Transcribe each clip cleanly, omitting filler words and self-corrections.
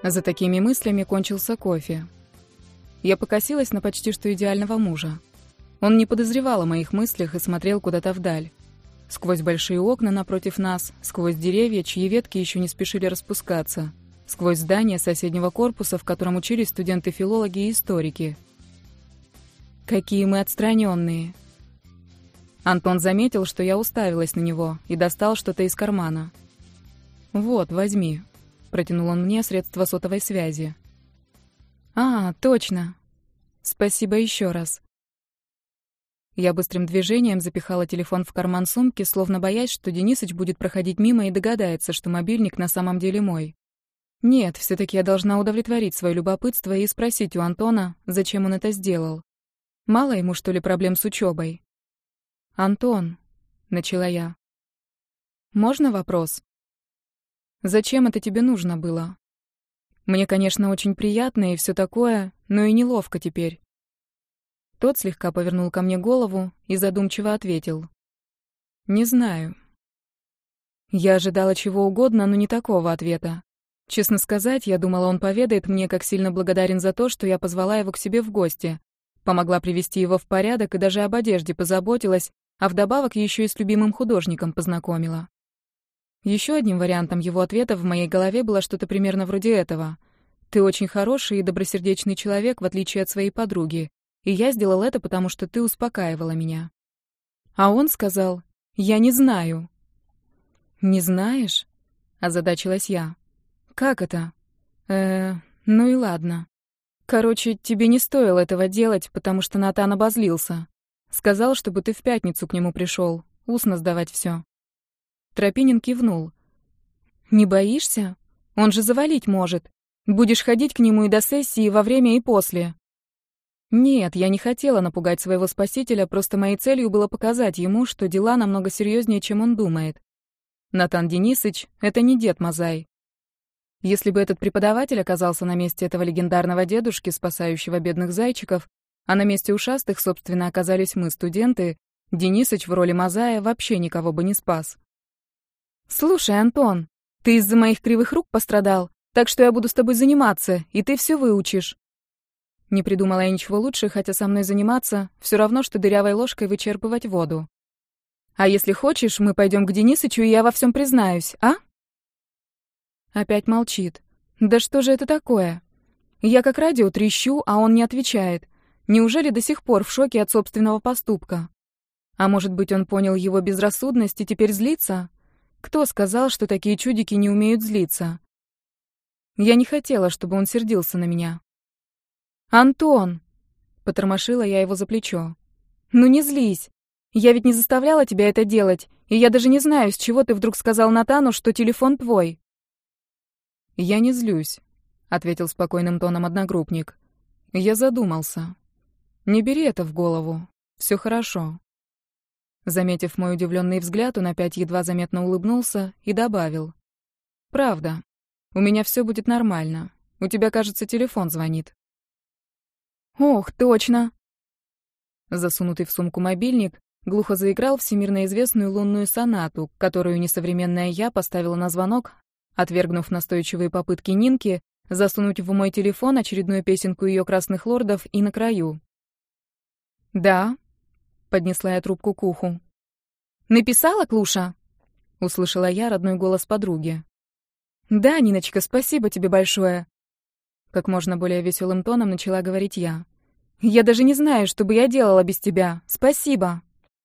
За такими мыслями кончился кофе. Я покосилась на почти что идеального мужа. Он не подозревал о моих мыслях и смотрел куда-то вдаль. Сквозь большие окна напротив нас, сквозь деревья, чьи ветки еще не спешили распускаться, сквозь здание соседнего корпуса, в котором учились студенты-филологи и историки. Какие мы отстраненные. Антон заметил, что я уставилась на него, и достал что-то из кармана. «Вот, возьми», — протянул он мне средства сотовой связи. «А, точно. Спасибо еще раз». Я быстрым движением запихала телефон в карман сумки, словно боясь, что Денисыч будет проходить мимо и догадается, что мобильник на самом деле мой. Нет, все-таки я должна удовлетворить свое любопытство и спросить у Антона, зачем он это сделал. Мало ему, что ли, проблем с учебой? «Антон», — начала я. «Можно вопрос? Зачем это тебе нужно было? Мне, конечно, очень приятно и все такое, но и неловко теперь». Тот слегка повернул ко мне голову и задумчиво ответил. «Не знаю». Я ожидала чего угодно, но не такого ответа. Честно сказать, я думала, он поведает мне, как сильно благодарен за то, что я позвала его к себе в гости, помогла привести его в порядок и даже об одежде позаботилась, а вдобавок еще и с любимым художником познакомила. Еще одним вариантом его ответа в моей голове было что-то примерно вроде этого. «Ты очень хороший и добросердечный человек, в отличие от своей подруги, и я сделал это, потому что ты успокаивала меня». А он сказал: «Я не знаю». «Не знаешь?» — озадачилась я. «Как это?» Ну и ладно. Короче, тебе не стоило этого делать, потому что Натан обозлился. Сказал, чтобы ты в пятницу к нему пришел, устно сдавать все». Тропинин кивнул. «Не боишься? Он же завалить может. Будешь ходить к нему и до сессии, и во время, и после». Нет, я не хотела напугать своего спасителя, просто моей целью было показать ему, что дела намного серьезнее, чем он думает. Натан Денисыч — это не дед Мазай. Если бы этот преподаватель оказался на месте этого легендарного дедушки, спасающего бедных зайчиков, а на месте ушастых, собственно, оказались мы, студенты, Денисыч в роли Мазая вообще никого бы не спас. «Слушай, Антон, ты из-за моих кривых рук пострадал, так что я буду с тобой заниматься, и ты все выучишь». Не придумала я ничего лучше, хотя со мной заниматься все равно, что дырявой ложкой вычерпывать воду. «А если хочешь, мы пойдем к Денисычу, и я во всем признаюсь, а?» Опять молчит. «Да что же это такое?» Я как радио трещу, а он не отвечает. Неужели до сих пор в шоке от собственного поступка? А может быть, он понял его безрассудность и теперь злится? Кто сказал, что такие чудики не умеют злиться? Я не хотела, чтобы он сердился на меня. «Антон!» — потормошила я его за плечо. «Ну не злись. Я ведь не заставляла тебя это делать, и я даже не знаю, с чего ты вдруг сказал Натану, что телефон твой». «Я не злюсь», — ответил спокойным тоном одногруппник. «Я задумался. Не бери это в голову. Все хорошо». Заметив мой удивленный взгляд, он опять едва заметно улыбнулся и добавил: «Правда. У меня все будет нормально. У тебя, кажется, телефон звонит». «Ох, точно!» Засунутый в сумку мобильник глухо заиграл всемирно известную лунную сонату, которую несовременная я поставила на звонок, отвергнув настойчивые попытки Нинки засунуть в мой телефон очередную песенку ее красных лордов и на краю. «Да», — поднесла я трубку к уху. «Написала, Клуша?» — услышала я родной голос подруги. «Да, Ниночка, спасибо тебе большое», — как можно более веселым тоном начала говорить я. «Я даже не знаю, что бы я делала без тебя. Спасибо».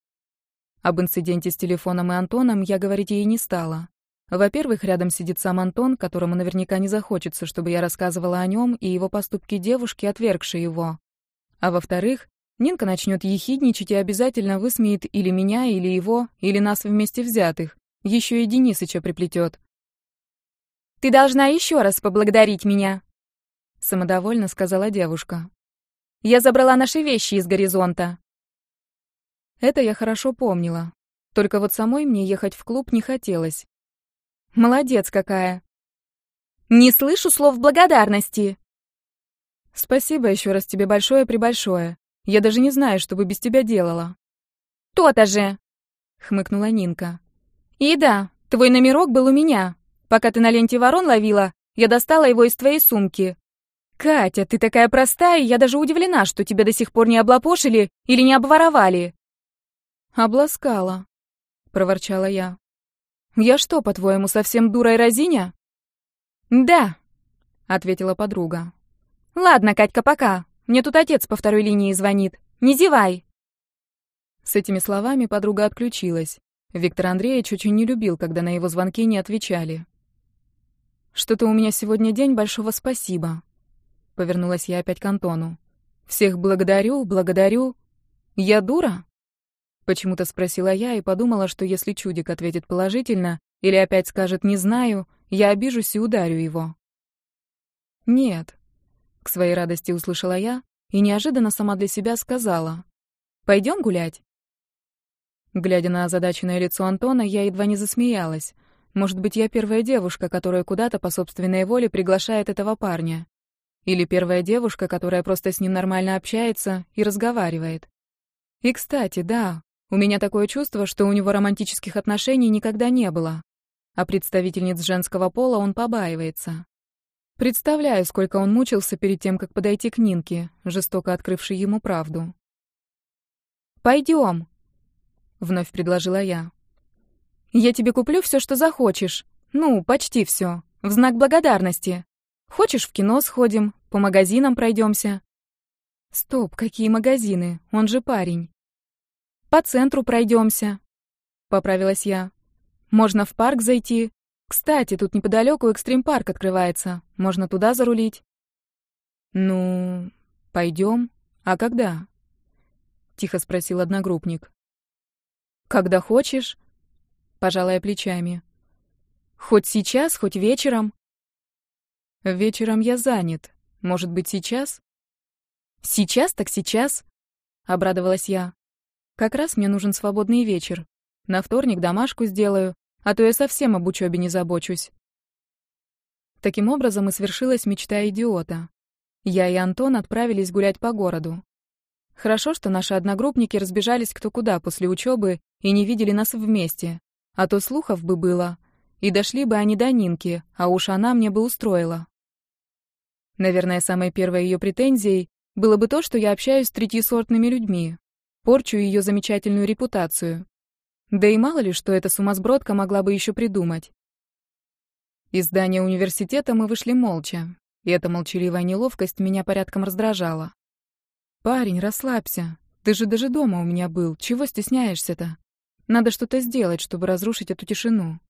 Об инциденте с телефоном и Антоном я говорить ей не стала. Во-первых, рядом сидит сам Антон, которому наверняка не захочется, чтобы я рассказывала о нем и его поступке девушки, отвергшей его. А во-вторых, Нинка начнет ехидничать и обязательно высмеет или меня, или его, или нас вместе взятых. Еще и Денисыча приплетет. «Ты должна еще раз поблагодарить меня», — самодовольно сказала девушка. «Я забрала наши вещи из горизонта». Это я хорошо помнила. Только вот самой мне ехать в клуб не хотелось. Молодец какая. Не слышу слов благодарности. Спасибо еще раз тебе большое-пребольшое. Я даже не знаю, что бы без тебя делала. То-то же, хмыкнула Нинка. И да, твой номерок был у меня. Пока ты на ленте ворон ловила, Я достала его из твоей сумки. Катя, ты такая простая, я даже удивлена, что тебя до сих пор не облапошили или не обворовали. Обласкала, проворчала я. Я что, по-твоему, совсем дура и разиня? Да, ответила подруга. Ладно, Катька, пока. Мне тут отец по второй линии звонит. Не зевай. С этими словами подруга отключилась. Виктор Андреевич очень не любил, когда на его звонки не отвечали. «Что-то у меня сегодня день большого спасибо», — повернулась я опять к Антону. «Всех благодарю, благодарю. Я дура?» Почему-то спросила я и подумала, что если чудик ответит положительно или опять скажет «не знаю», я обижусь и ударю его. «Нет», — к своей радости услышала я и неожиданно сама для себя сказала. «Пойдем гулять?» Глядя на озадаченное лицо Антона, я едва не засмеялась. Может быть, я первая девушка, которая куда-то по собственной воле приглашает этого парня. Или первая девушка, которая просто с ним нормально общается и разговаривает. И, кстати, да, у меня такое чувство, что у него романтических отношений никогда не было. А представительниц женского пола он побаивается. Представляю, сколько он мучился перед тем, как подойти к Нинке, жестоко открывшей ему правду. «Пойдем», — вновь предложила я. «Я тебе куплю все, что захочешь. Ну, почти все. В знак благодарности. Хочешь, в кино сходим, по магазинам пройдемся?» «Стоп, какие магазины? Он же парень». «По центру пройдемся», — поправилась я. «Можно в парк зайти. Кстати, тут неподалеку экстрим-парк открывается. Можно туда зарулить». «Ну, пойдем. А когда?» — тихо спросил одногруппник. «Когда хочешь», — пожала я плечами. «Хоть сейчас, хоть вечером». «Вечером я занят. Может быть, сейчас?» «Сейчас так сейчас», — обрадовалась я. «Как раз мне нужен свободный вечер. На вторник домашку сделаю, а то я совсем об учебе не забочусь». Таким образом и свершилась мечта идиота. Я и Антон отправились гулять по городу. Хорошо, что наши одногруппники разбежались кто куда после учебы и не видели нас вместе, а то слухов бы было, и дошли бы они до Нинки, а уж она мне бы устроила. Наверное, самой первой ее претензией было бы то, что я общаюсь с третьесортными людьми, порчу ее замечательную репутацию. Да и мало ли, что эта сумасбродка могла бы еще придумать. Из здания университета мы вышли молча, и эта молчаливая неловкость меня порядком раздражала. «Парень, расслабься. Ты же даже дома у меня был. Чего стесняешься-то? Надо что-то сделать, чтобы разрушить эту тишину».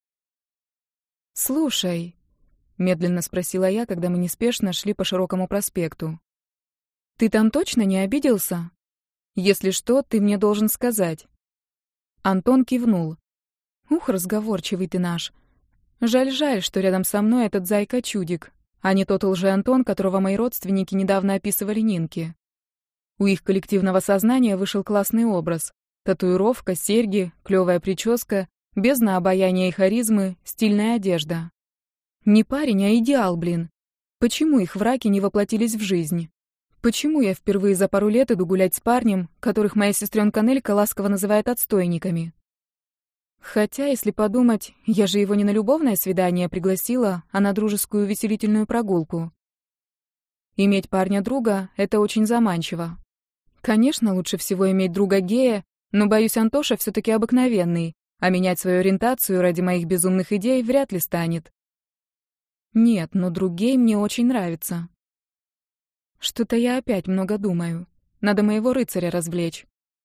«Слушай», — медленно спросила я, когда мы неспешно шли по широкому проспекту. «Ты там точно не обиделся? Если что, ты мне должен сказать». Антон кивнул. «Ух, разговорчивый ты наш. Жаль, что рядом со мной этот зайка-чудик, а не тот лже-Антон, которого мои родственники недавно описывали Нинке. У их коллективного сознания вышел классный образ. Татуировка, серьги, клёвая прическа, бездна обаяния и харизмы, стильная одежда. Не парень, а идеал, блин. Почему их враки не воплотились в жизнь? Почему я впервые за пару лет иду гулять с парнем, которых моя сестренка Нелька ласково называет отстойниками? Хотя, если подумать, я же его не на любовное свидание пригласила, а на дружескую увеселительную прогулку. Иметь парня-друга — это очень заманчиво. Конечно, лучше всего иметь друга-гея, но, боюсь, Антоша все-таки обыкновенный, а менять свою ориентацию ради моих безумных идей вряд ли станет. Нет, но друг гей мне очень нравится. Что-то я опять много думаю. Надо моего рыцаря развлечь.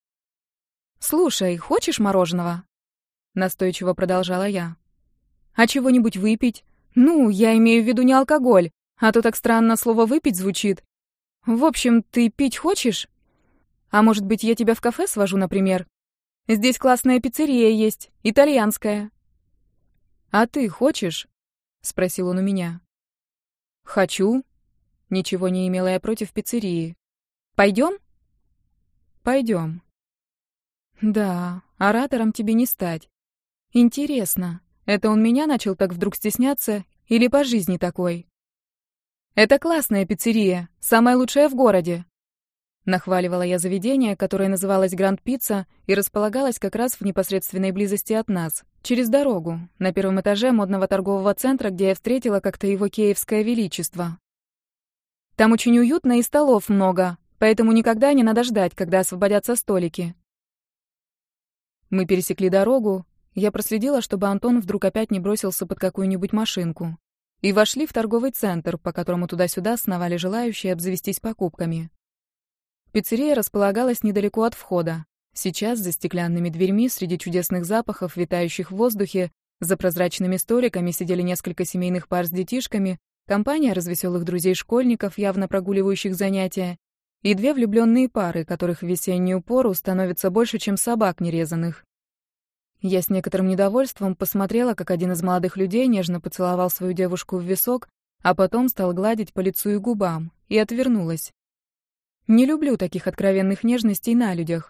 «Слушай, хочешь мороженого?» Настойчиво продолжала я. «А чего-нибудь выпить? Ну, я имею в виду не алкоголь, а то так странно слово «выпить» звучит. В общем, ты пить хочешь? А может быть, я тебя в кафе свожу, например? Здесь классная пиццерия есть, итальянская». «А ты хочешь?» — спросил он у меня. «Хочу». Ничего не имела я против пиццерии. «Пойдем?» «Пойдем». «Да, оратором тебе не стать. Интересно, это он меня начал так вдруг стесняться или по жизни такой?» «Это классная пиццерия, самая лучшая в городе». Нахваливала я заведение, которое называлось «Гранд Пицца» и располагалось как раз в непосредственной близости от нас, через дорогу, на первом этаже модного торгового центра, где я встретила как-то его киевское величество. Там очень уютно и столов много, поэтому никогда не надо ждать, когда освободятся столики. Мы пересекли дорогу, я проследила, чтобы Антон вдруг опять не бросился под какую-нибудь машинку, и вошли в торговый центр, по которому туда-сюда сновали желающие обзавестись покупками. Пиццерия располагалась недалеко от входа. Сейчас за стеклянными дверьми, среди чудесных запахов, витающих в воздухе, за прозрачными столиками сидели несколько семейных пар с детишками, компания развеселых друзей-школьников, явно прогуливающих занятия, и две влюбленные пары, которых в весеннюю пору становится больше, чем собак нерезанных. Я с некоторым недовольством посмотрела, как один из молодых людей нежно поцеловал свою девушку в висок, а потом стал гладить по лицу и губам, и отвернулась. Не люблю таких откровенных нежностей на людях.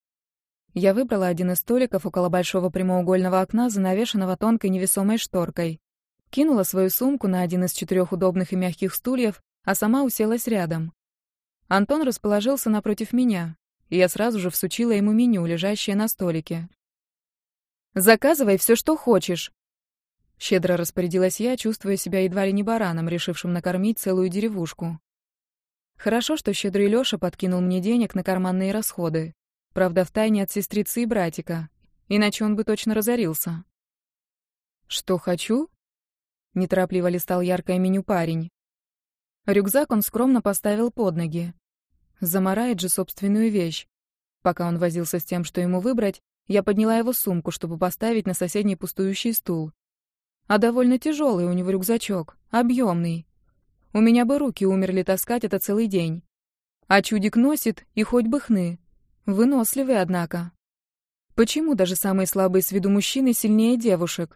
Я выбрала один из столиков около большого прямоугольного окна, занавешенного тонкой невесомой шторкой. Кинула свою сумку на один из 4 удобных и мягких стульев, а сама уселась рядом. Антон расположился напротив меня, и я сразу же всучила ему меню, лежащее на столике. «Заказывай все, что хочешь», — щедро распорядилась я, чувствуя себя едва ли не бараном, решившим накормить целую деревушку. Хорошо, что щедрый Лёша подкинул мне денег на карманные расходы. Правда, втайне от сестрицы и братика. Иначе он бы точно разорился. «Что хочу?» — неторопливо листал яркое меню парень. Рюкзак он скромно поставил под ноги. Замарает же собственную вещь. Пока он возился с тем, что ему выбрать, я подняла его сумку, чтобы поставить на соседний пустующий стул. А довольно тяжелый у него рюкзачок, объемный. У меня бы руки умерли таскать это целый день. А чудик носит, и хоть бы хны. Выносливый, однако. Почему даже самые слабые с виду мужчины сильнее девушек?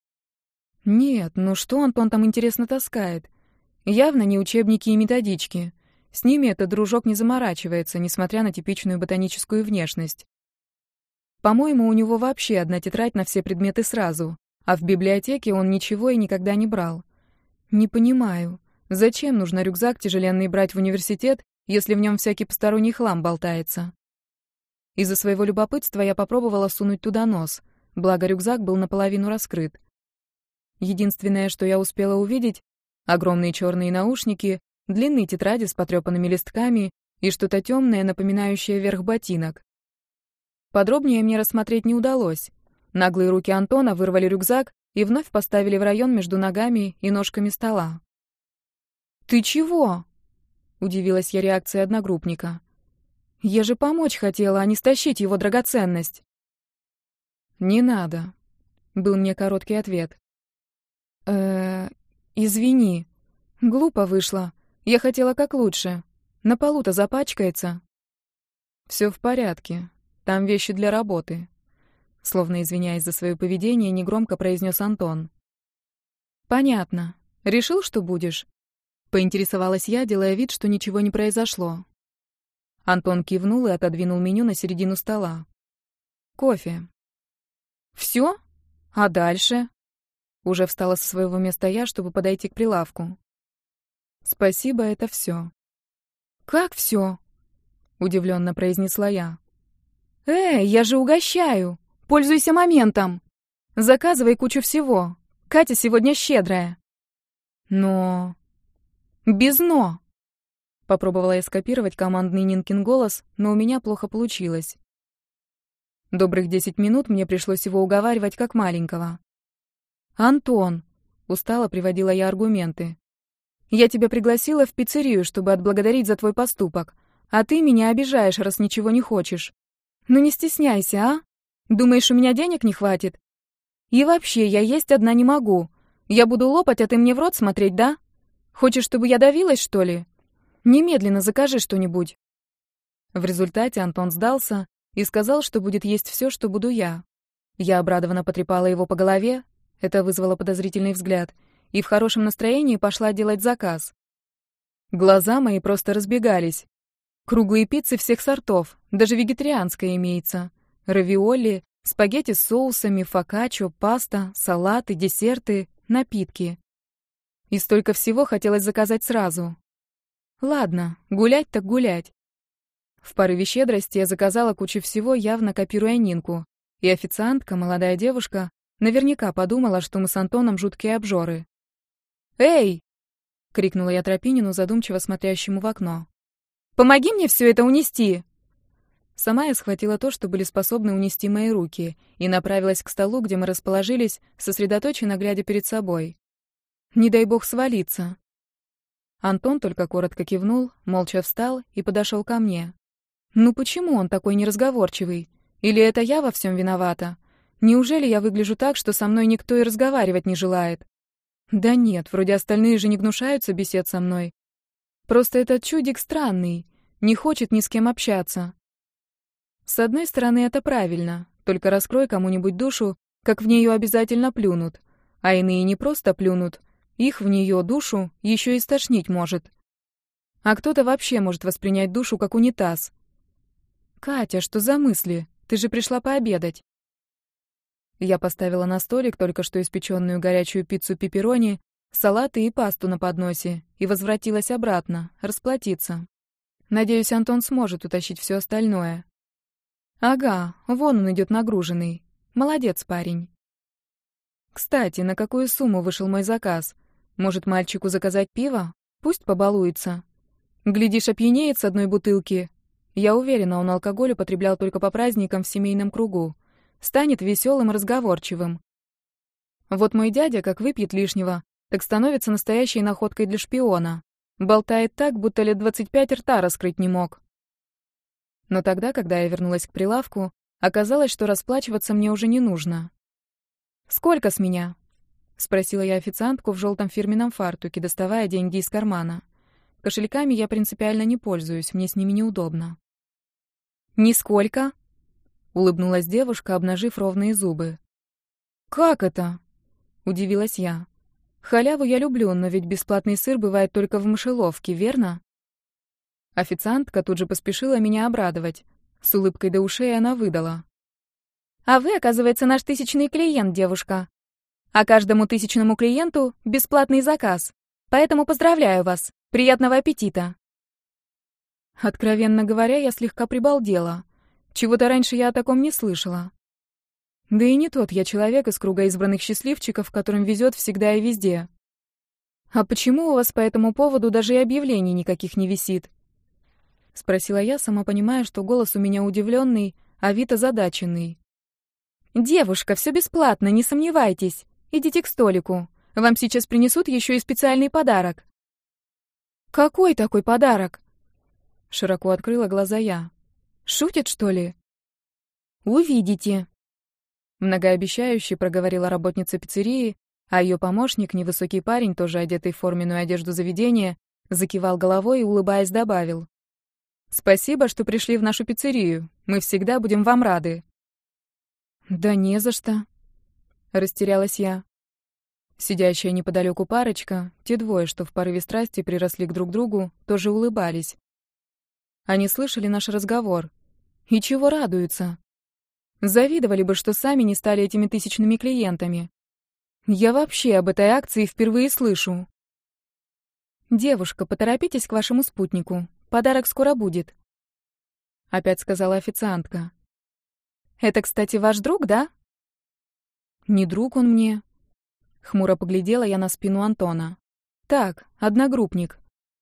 Нет, ну что Антон там интересно таскает? Явно не учебники и методички. С ними этот дружок не заморачивается, несмотря на типичную ботаническую внешность. По-моему, у него вообще одна тетрадь на все предметы сразу, а в библиотеке он ничего и никогда не брал. Не понимаю. Зачем нужно рюкзак тяжеленный брать в университет, если в нем всякий посторонний хлам болтается? Из-за своего любопытства я попробовала сунуть туда нос, благо рюкзак был наполовину раскрыт. Единственное, что я успела увидеть — огромные черные наушники, длинные тетради с потрепанными листками и что-то темное, напоминающее верх ботинок. Подробнее мне рассмотреть не удалось. Наглые руки Антона вырвали рюкзак и вновь поставили в район между ногами и ножками стола. «Ты чего?» — удивилась я реакцией одногруппника. «Я же помочь хотела, а не стащить его драгоценность». «Не надо», — был мне короткий ответ. Извини. Глупо вышло. Я хотела как лучше. На полу-то запачкается». «Все в порядке. Там вещи для работы», — словно извиняясь за свое поведение, негромко произнес Антон. «Понятно. Решил, что будешь?» Поинтересовалась я, делая вид, что ничего не произошло. Антон кивнул и отодвинул меню на середину стола. «Кофе». «Все? А дальше?» Уже встала со своего места я, чтобы подойти к прилавку. «Спасибо, это все». «Как все?» — удивленно произнесла я. Я же угощаю! Пользуйся моментом! Заказывай кучу всего. Катя сегодня щедрая». «Но...» «Без «но». Попробовала я скопировать командный Нинкин голос, но у меня плохо получилось. Добрых 10 минут мне пришлось его уговаривать как маленького. «Антон», — устало приводила я аргументы, — «я тебя пригласила в пиццерию, чтобы отблагодарить за твой поступок, а ты меня обижаешь, раз ничего не хочешь. Ну не стесняйся, а? Думаешь, у меня денег не хватит? И вообще, я есть одна не могу. Я буду лопать, а ты мне в рот смотреть, да? Хочешь, чтобы я давилась, что ли? Немедленно закажи что-нибудь». В результате Антон сдался и сказал, что будет есть все, что буду я. Я обрадованно потрепала его по голове, это вызвало подозрительный взгляд, и в хорошем настроении пошла делать заказ. Глаза мои просто разбегались. Круглые пиццы всех сортов, даже вегетарианская имеется. Равиоли, спагетти с соусами, фокаччо, паста, салаты, десерты, напитки. И столько всего хотелось заказать сразу. Ладно, гулять так гулять. В порыве щедрости я заказала кучу всего, явно копируя Нинку. И официантка, молодая девушка, наверняка подумала, что мы с Антоном жуткие обжоры. «Эй!» — крикнула я Тропинину, задумчиво смотрящему в окно. «Помоги мне все это унести!» Сама я схватила то, что были способны унести мои руки, и направилась к столу, где мы расположились, сосредоточенно глядя перед собой. Не дай бог свалиться. Антон только коротко кивнул, молча встал и подошел ко мне. Ну почему он такой неразговорчивый? Или это я во всем виновата? Неужели я выгляжу так, что со мной никто и разговаривать не желает? Да нет, вроде остальные же не гнушаются бесед со мной. Просто этот чудик странный, не хочет ни с кем общаться. С одной стороны, это правильно, только раскрой кому-нибудь душу, как в нее обязательно плюнут, а иные не просто плюнут, их в нее душу еще и стошнить может. А кто-то вообще может воспринять душу как унитаз. «Катя, что за мысли? Ты же пришла пообедать». Я поставила на столик только что испеченную горячую пиццу пепперони, салаты и пасту на подносе и возвратилась обратно, расплатиться. Надеюсь, Антон сможет утащить все остальное. Ага, вон он идет нагруженный. Молодец, парень. Кстати, на какую сумму вышел мой заказ? Может, мальчику заказать пиво? Пусть побалуется. Глядишь, опьянеет с одной бутылки. Я уверена, он алкоголь употреблял только по праздникам в семейном кругу. Станет веселым и разговорчивым. Вот мой дядя, как выпьет лишнего, так становится настоящей находкой для шпиона. Болтает так, будто лет 25 рта раскрыть не мог. Но тогда, когда я вернулась к прилавку, оказалось, что расплачиваться мне уже не нужно. «Сколько с меня?» — спросила я официантку в желтом фирменном фартуке, доставая деньги из кармана. Кошельками я принципиально не пользуюсь, мне с ними неудобно. «Нисколько?» — улыбнулась девушка, обнажив ровные зубы. «Как это?» — удивилась я. «Халяву я люблю, но ведь бесплатный сыр бывает только в мышеловке, верно?» Официантка тут же поспешила меня обрадовать. С улыбкой до ушей она выдала. «А вы, оказывается, наш 1000-й клиент, девушка. А каждому 1000-му клиенту бесплатный заказ. Поэтому поздравляю вас. Приятного аппетита!» Откровенно говоря, я слегка прибалдела. Чего-то раньше я о таком не слышала. Да и не тот я человек из круга избранных счастливчиков, которым везет всегда и везде. «А почему у вас по этому поводу даже и объявлений никаких не висит?» — спросила я, сама понимая, что голос у меня удивленный, а вид озадаченный. «Девушка, все бесплатно, не сомневайтесь. Идите к столику. Вам сейчас принесут еще и специальный подарок». «Какой такой подарок?» Широко открыла глаза я. «Шутит, что ли?» «Увидите», — многообещающе проговорила работница пиццерии, а ее помощник, невысокий парень, тоже одетый в форменную одежду заведения, закивал головой и, улыбаясь, добавил: «Спасибо, что пришли в нашу пиццерию. Мы всегда будем вам рады». «Да не за что», — растерялась я. Сидящая неподалеку парочка, те двое, что в порыве страсти приросли к друг другу, тоже улыбались. Они слышали наш разговор. И чего радуются? Завидовали бы, что сами не стали этими 1000-ми клиентами. Я вообще об этой акции впервые слышу. «Девушка, поторопитесь к вашему спутнику. Подарок скоро будет», — опять сказала официантка. «Это, кстати, ваш друг, да?» «Не друг он мне». Хмуро поглядела я на спину Антона. «Так, одногруппник».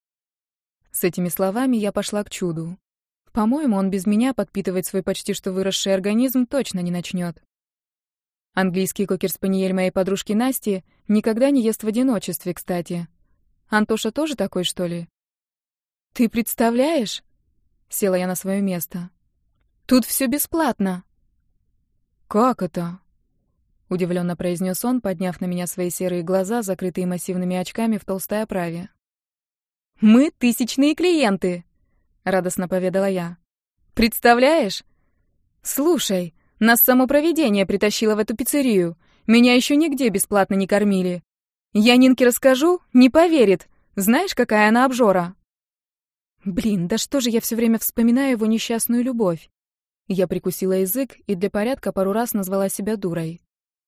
С этими словами я пошла к чуду. По-моему, он без меня подпитывать свой почти что выросший организм точно не начнет. Английский кокер-спаниель моей подружки Насти никогда не ест в одиночестве, кстати. Антоша тоже такой, что ли? «Ты представляешь?» — села я на свое место. «Тут все бесплатно». «Как это?» — удивленно произнес он, подняв на меня свои серые глаза, закрытые массивными очками в толстой оправе. «Мы 1000-е клиенты!» — радостно поведала я. «Представляешь? Слушай, нас само провидение притащило в эту пиццерию. Меня еще нигде бесплатно не кормили. Я Нинке расскажу, не поверит. Знаешь, какая она обжора?» Блин, да что же я все время вспоминаю его несчастную любовь? Я прикусила язык и для порядка пару раз назвала себя дурой.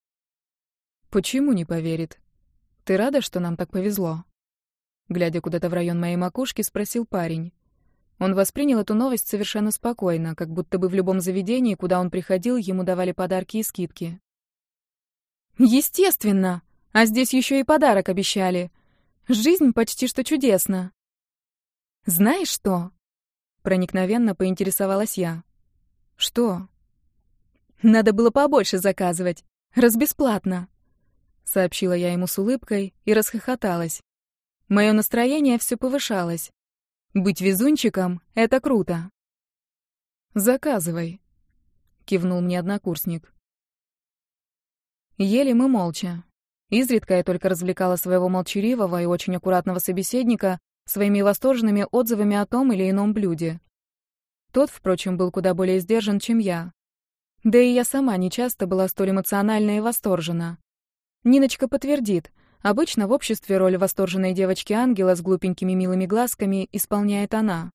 «Почему не поверит? Ты рада, что нам так повезло?» Глядя куда-то в район моей макушки, спросил парень. Он воспринял эту новость совершенно спокойно, как будто бы в любом заведении, куда он приходил, ему давали подарки и скидки. «Естественно! А здесь еще и подарок обещали. Жизнь почти что чудесна». «Знаешь что?» — проникновенно поинтересовалась я. «Что?» «Надо было побольше заказывать. Раз бесплатно», — сообщила я ему с улыбкой и расхохоталась. Мое настроение все повышалось. Быть везунчиком — это круто. «Заказывай», — кивнул мне однокурсник. Ели мы молча. Изредка я только развлекала своего молчаливого и очень аккуратного собеседника своими восторженными отзывами о том или ином блюде. Тот, впрочем, был куда более сдержан, чем я. Да и я сама нечасто была столь эмоциональна и восторжена. Ниночка подтвердит, обычно в обществе роль восторженной девочки-ангела с глупенькими милыми глазками исполняет она.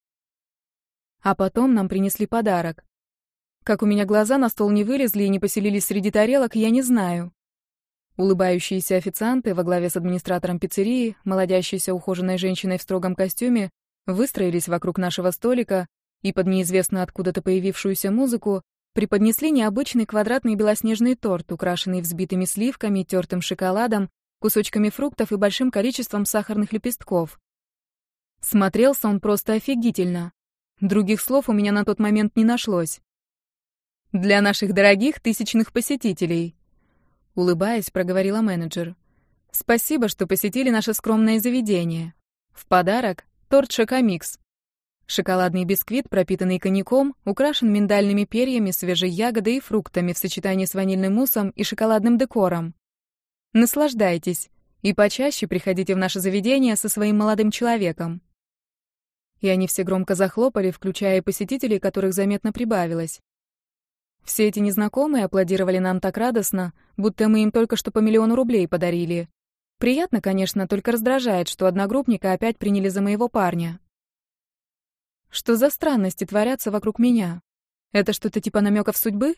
А потом нам принесли подарок. Как у меня глаза на стол не вылезли и не поселились среди тарелок, я не знаю. Улыбающиеся официанты во главе с администратором пиццерии, молодящейся ухоженной женщиной в строгом костюме, выстроились вокруг нашего столика и под неизвестно откуда-то появившуюся музыку преподнесли необычный квадратный белоснежный торт, украшенный взбитыми сливками, тертым шоколадом, кусочками фруктов и большим количеством сахарных лепестков. Смотрелся он просто офигительно. Других слов у меня на тот момент не нашлось. «Для наших дорогих тысячных посетителей», — улыбаясь, проговорила менеджер. «Спасибо, что посетили наше скромное заведение. В подарок торт «Шокомикс». Шоколадный бисквит, пропитанный коньяком, украшен миндальными перьями, свежей ягодой и фруктами в сочетании с ванильным муссом и шоколадным декором. Наслаждайтесь и почаще приходите в наше заведение со своим молодым человеком». И они все громко захлопали, включая и посетителей, которых заметно прибавилось. Все эти незнакомые аплодировали нам так радостно, будто мы им только что по 1 000 000 рублей подарили. Приятно, конечно, только раздражает, что одногруппника опять приняли за моего парня. Что за странности творятся вокруг меня? Это что-то типа намеков судьбы?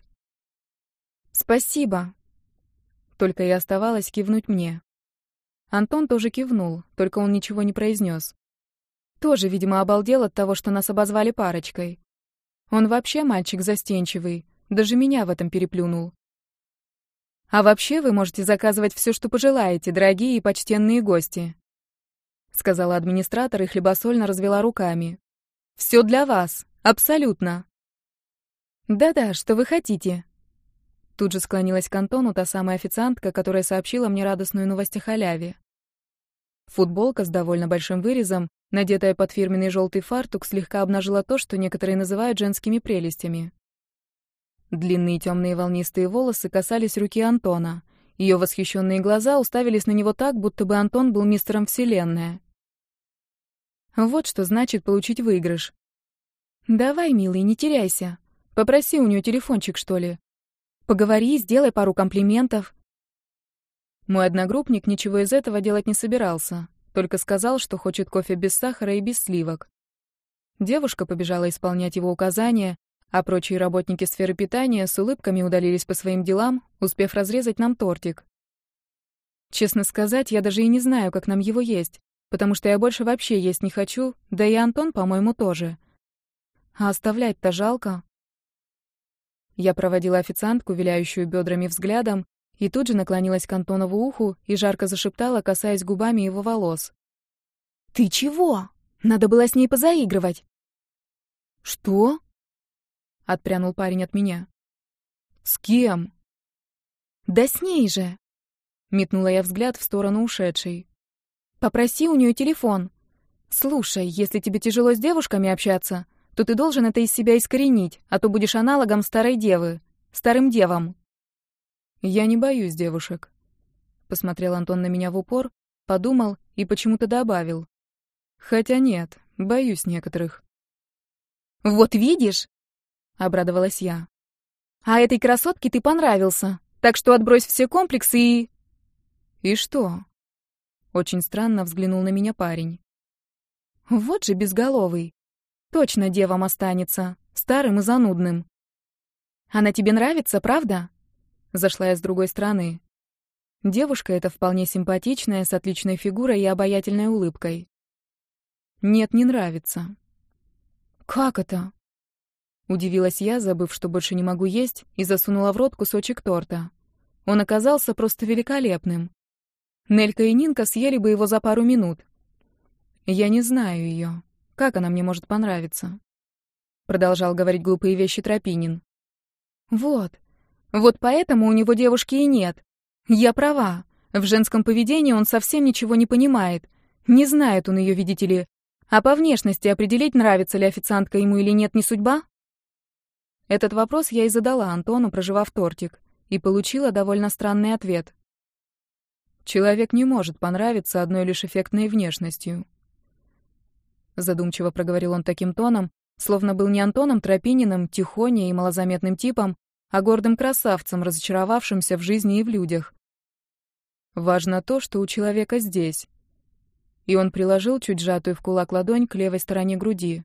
«Спасибо». Только и оставалось кивнуть мне. Антон тоже кивнул, только он ничего не произнес. Тоже, видимо, обалдел от того, что нас обозвали парочкой. Он вообще мальчик застенчивый, даже меня в этом переплюнул. «А вообще вы можете заказывать все, что пожелаете, дорогие и почтенные гости», — сказала администратор и хлебосольно развела руками. «Все для вас, абсолютно». «Да-да, что вы хотите?» Тут же склонилась к Антону та самая официантка, которая сообщила мне радостную новость о халяве. Футболка с довольно большим вырезом, надетая под фирменный желтый фартук, слегка обнажила то, что некоторые называют женскими прелестями. Длинные темные волнистые волосы касались руки Антона. Ее восхищенные глаза уставились на него так, будто бы Антон был мистером Вселенная. Вот что значит получить выигрыш. «Давай, милый, не теряйся. Попроси у нее телефончик, что ли. Поговори, сделай пару комплиментов». Мой одногруппник ничего из этого делать не собирался, только сказал, что хочет кофе без сахара и без сливок. Девушка побежала исполнять его указания, а прочие работники сферы питания с улыбками удалились по своим делам, успев разрезать нам тортик. Честно сказать, я даже и не знаю, как нам его есть, потому что я больше вообще есть не хочу, да и Антон, по-моему, тоже. А оставлять-то жалко. Я проводила официантку, виляющую бедрами, взглядом, и тут же наклонилась к Антонову уху и жарко зашептала, касаясь губами его волос. «Ты чего? Надо было с ней позаигрывать». «Что?» — отпрянул парень от меня. «С кем?» «Да с ней же!» — метнула я взгляд в сторону ушедшей. «Попроси у нее телефон. Слушай, если тебе тяжело с девушками общаться, то ты должен это из себя искоренить, а то будешь аналогом старой девы, старым девам». «Я не боюсь девушек», — посмотрел Антон на меня в упор, подумал и почему-то добавил. «Хотя нет, боюсь некоторых». «Вот видишь?» — обрадовалась я. «А этой красотке ты понравился, так что отбрось все комплексы и...» «И что?» — очень странно взглянул на меня парень. «Вот же безголовый. Точно девам останется, старым и занудным». «Она тебе нравится, правда?» Зашла я с другой стороны. Девушка эта вполне симпатичная, с отличной фигурой и обаятельной улыбкой. «Нет, не нравится», «Как это?» Удивилась я, забыв, что больше не могу есть, и засунула в рот кусочек торта. Он оказался просто великолепным. Нелька и Нинка съели бы его за пару минут. «Я не знаю ее. Как она мне может понравиться?» Продолжал говорить глупые вещи Тропинин. «Вот. Вот поэтому у него девушки и нет. Я права. В женском поведении он совсем ничего не понимает. Не знает он ее, видите ли. А по внешности определить, нравится ли официантка ему или нет, не судьба?» Этот вопрос я и задала Антону, прожевав тортик, и получила довольно странный ответ. «Человек не может понравиться одной лишь эффектной внешностью». Задумчиво проговорил он таким тоном, словно был не Антоном Тропининым, тихоней и малозаметным типом, а гордым красавцем, разочаровавшимся в жизни и в людях. «Важно то, что у человека здесь». И он приложил чуть сжатую в кулак ладонь к левой стороне груди.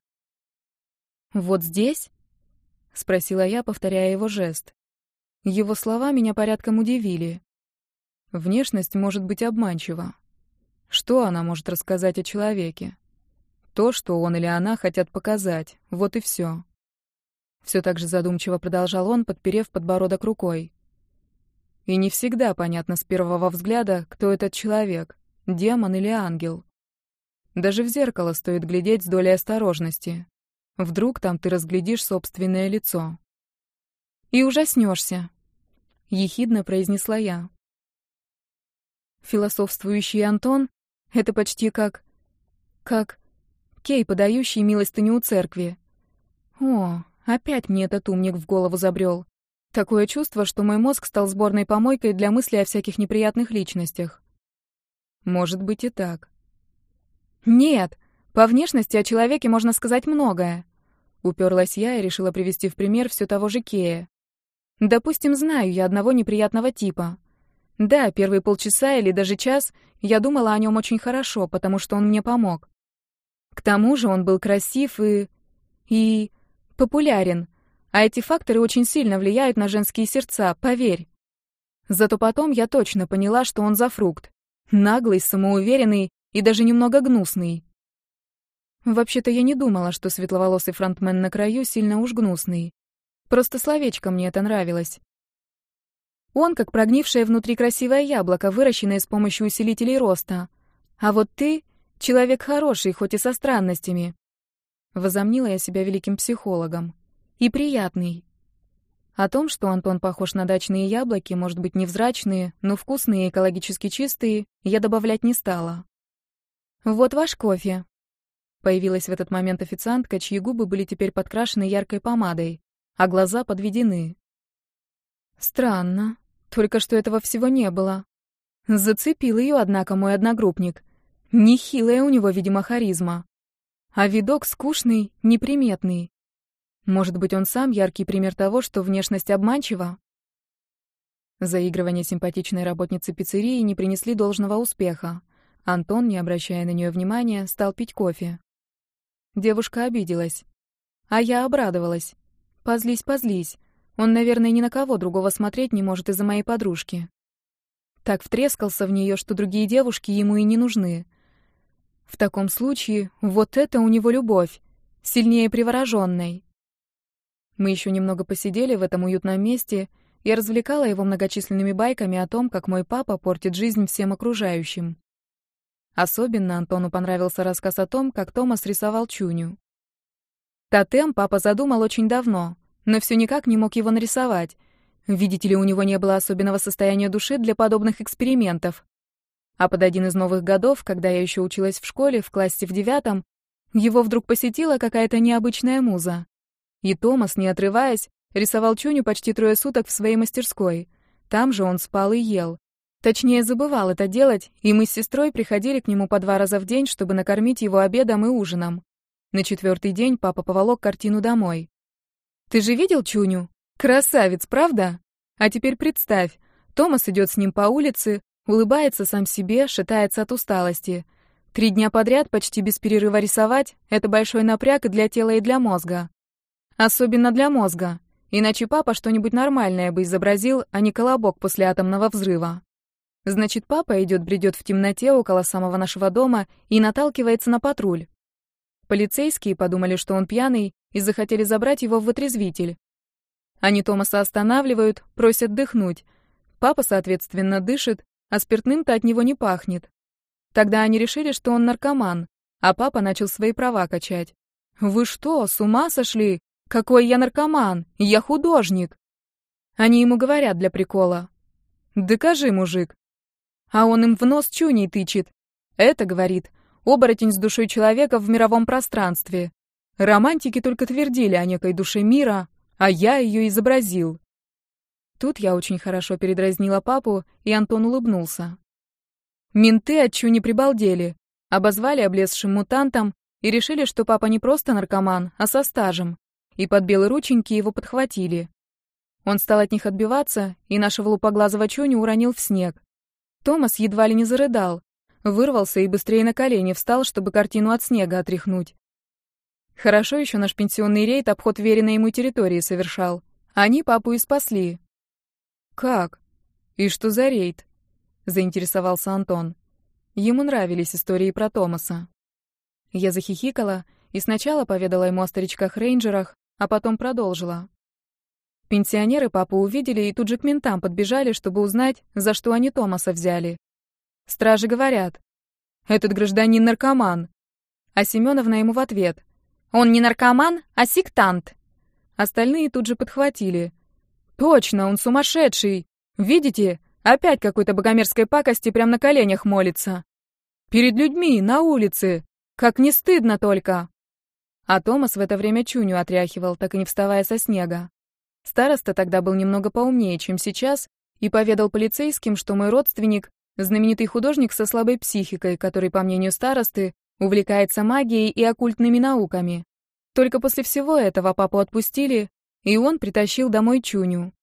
«Вот здесь?» — спросила я, повторяя его жест. Его слова меня порядком удивили. Внешность может быть обманчива. Что она может рассказать о человеке? То, что он или она хотят показать, вот и все. Все так же задумчиво продолжал он, подперев подбородок рукой. И не всегда понятно с первого взгляда, кто этот человек, демон или ангел. Даже в зеркало стоит глядеть с долей осторожности. Вдруг там ты разглядишь собственное лицо. «И ужаснешься», — ехидно произнесла я. Философствующий Антон — это почти как Кей, подающий милостыню у церкви. О, опять мне этот умник в голову забрел. Такое чувство, что мой мозг стал сборной помойкой для мыслей о всяких неприятных личностях. Может быть и так. Нет, по внешности о человеке можно сказать многое. Уперлась я и решила привести в пример все того же Кея. Допустим, знаю я одного неприятного типа. Да, первые полчаса или даже час я думала о нем очень хорошо, потому что он мне помог. К тому же он был красив и популярен, а эти факторы очень сильно влияют на женские сердца, поверь. Зато потом я точно поняла, что он за фрукт. Наглый, самоуверенный и даже немного гнусный. Вообще-то я не думала, что светловолосый фронтмен на краю сильно уж гнусный. Просто словечко мне это нравилось. Он как прогнившее внутри красивое яблоко, выращенное с помощью усилителей роста. А вот ты — человек хороший, хоть и со странностями. Возомнила я себя великим психологом. И приятный. О том, что Антон похож на дачные яблоки, может быть, невзрачные, но вкусные и экологически чистые, я добавлять не стала. «Вот ваш кофе». Появилась в этот момент официантка, чьи губы были теперь подкрашены яркой помадой, а глаза подведены. Странно. Только что этого всего не было. Зацепил ее, однако, мой одногруппник. Нехилая у него, видимо, харизма. А видок скучный, неприметный. Может быть, он сам яркий пример того, что внешность обманчива? Заигрывания симпатичной работницы пиццерии не принесли должного успеха. Антон, не обращая на нее внимания, стал пить кофе. Девушка обиделась. А я обрадовалась. Позлись, позлись. Он, наверное, ни на кого другого смотреть не может из-за моей подружки. Так втрескался в нее, что другие девушки ему и не нужны. В таком случае, вот это у него любовь, сильнее привороженной. Мы еще немного посидели в этом уютном месте, я развлекала его многочисленными байками о том, как мой папа портит жизнь всем окружающим. Особенно Антону понравился рассказ о том, как Томас рисовал Чуню. Тотем папа задумал очень давно, но все никак не мог его нарисовать. Видите ли, у него не было особенного состояния души для подобных экспериментов. А под один из новых годов, когда я еще училась в школе, в классе в 9, его вдруг посетила какая-то необычная муза. И Томас, не отрываясь, рисовал Чуню почти 3 суток в своей мастерской. Там же он спал и ел. Точнее, забывал это делать, и мы с сестрой приходили к нему по 2 раза в день, чтобы накормить его обедом и ужином. На 4-й день папа поволок картину домой. «Ты же видел Чуню? Красавец, правда? А теперь представь, Томас идет с ним по улице, улыбается сам себе, шатается от усталости. 3 дня подряд почти без перерыва рисовать — это большой напряг и для тела, и для мозга. Особенно для мозга, иначе папа что-нибудь нормальное бы изобразил, а не колобок после атомного взрыва. Значит, папа бредет в темноте около самого нашего дома и наталкивается на патруль. Полицейские подумали, что он пьяный, и захотели забрать его в вытрезвитель. Они Томаса останавливают, просят дыхнуть. Папа, соответственно, дышит, а спиртным-то от него не пахнет. Тогда они решили, что он наркоман, а папа начал свои права качать. «Вы что, с ума сошли? Какой я наркоман? Я художник!» Они ему говорят для прикола: «Докажи, мужик». А он им в нос чуней тычет. Это, говорит, оборотень с душой человека в мировом пространстве. Романтики только твердили о некой душе мира, а я ее изобразил. Тут я очень хорошо передразнила папу, и Антон улыбнулся. Менты от чуни прибалдели, обозвали облезшим мутантом и решили, что папа не просто наркоман, а со стажем, и под белые рученьки его подхватили. Он стал от них отбиваться, и нашего лупоглазого чуню уронил в снег. Томас едва ли не зарыдал, вырвался и быстрее на колени встал, чтобы картину от снега отряхнуть. Хорошо еще наш пенсионный рейд обход веренной ему территории совершал. Они папу и спасли. «Как? И что за рейд?» — заинтересовался Антон. Ему нравились истории про Томаса. Я захихикала и сначала поведала ему о старичках-рейнджерах, а потом продолжила. Пенсионеры папу увидели и тут же к ментам подбежали, чтобы узнать, за что они Томаса взяли. Стражи говорят: «Этот гражданин наркоман». А Семеновна ему в ответ: «Он не наркоман, а сектант». Остальные тут же подхватили: «Точно, он сумасшедший! Видите, опять какой-то богомерзкой пакости прямо на коленях молится. Перед людьми, на улице! Как не стыдно только!» А Томас в это время чуню отряхивал, так и не вставая со снега. Староста тогда был немного поумнее, чем сейчас, и поведал полицейским, что мой родственник — знаменитый художник со слабой психикой, который, по мнению старосты, увлекается магией и оккультными науками. Только после всего этого папу отпустили, и он притащил домой чуню.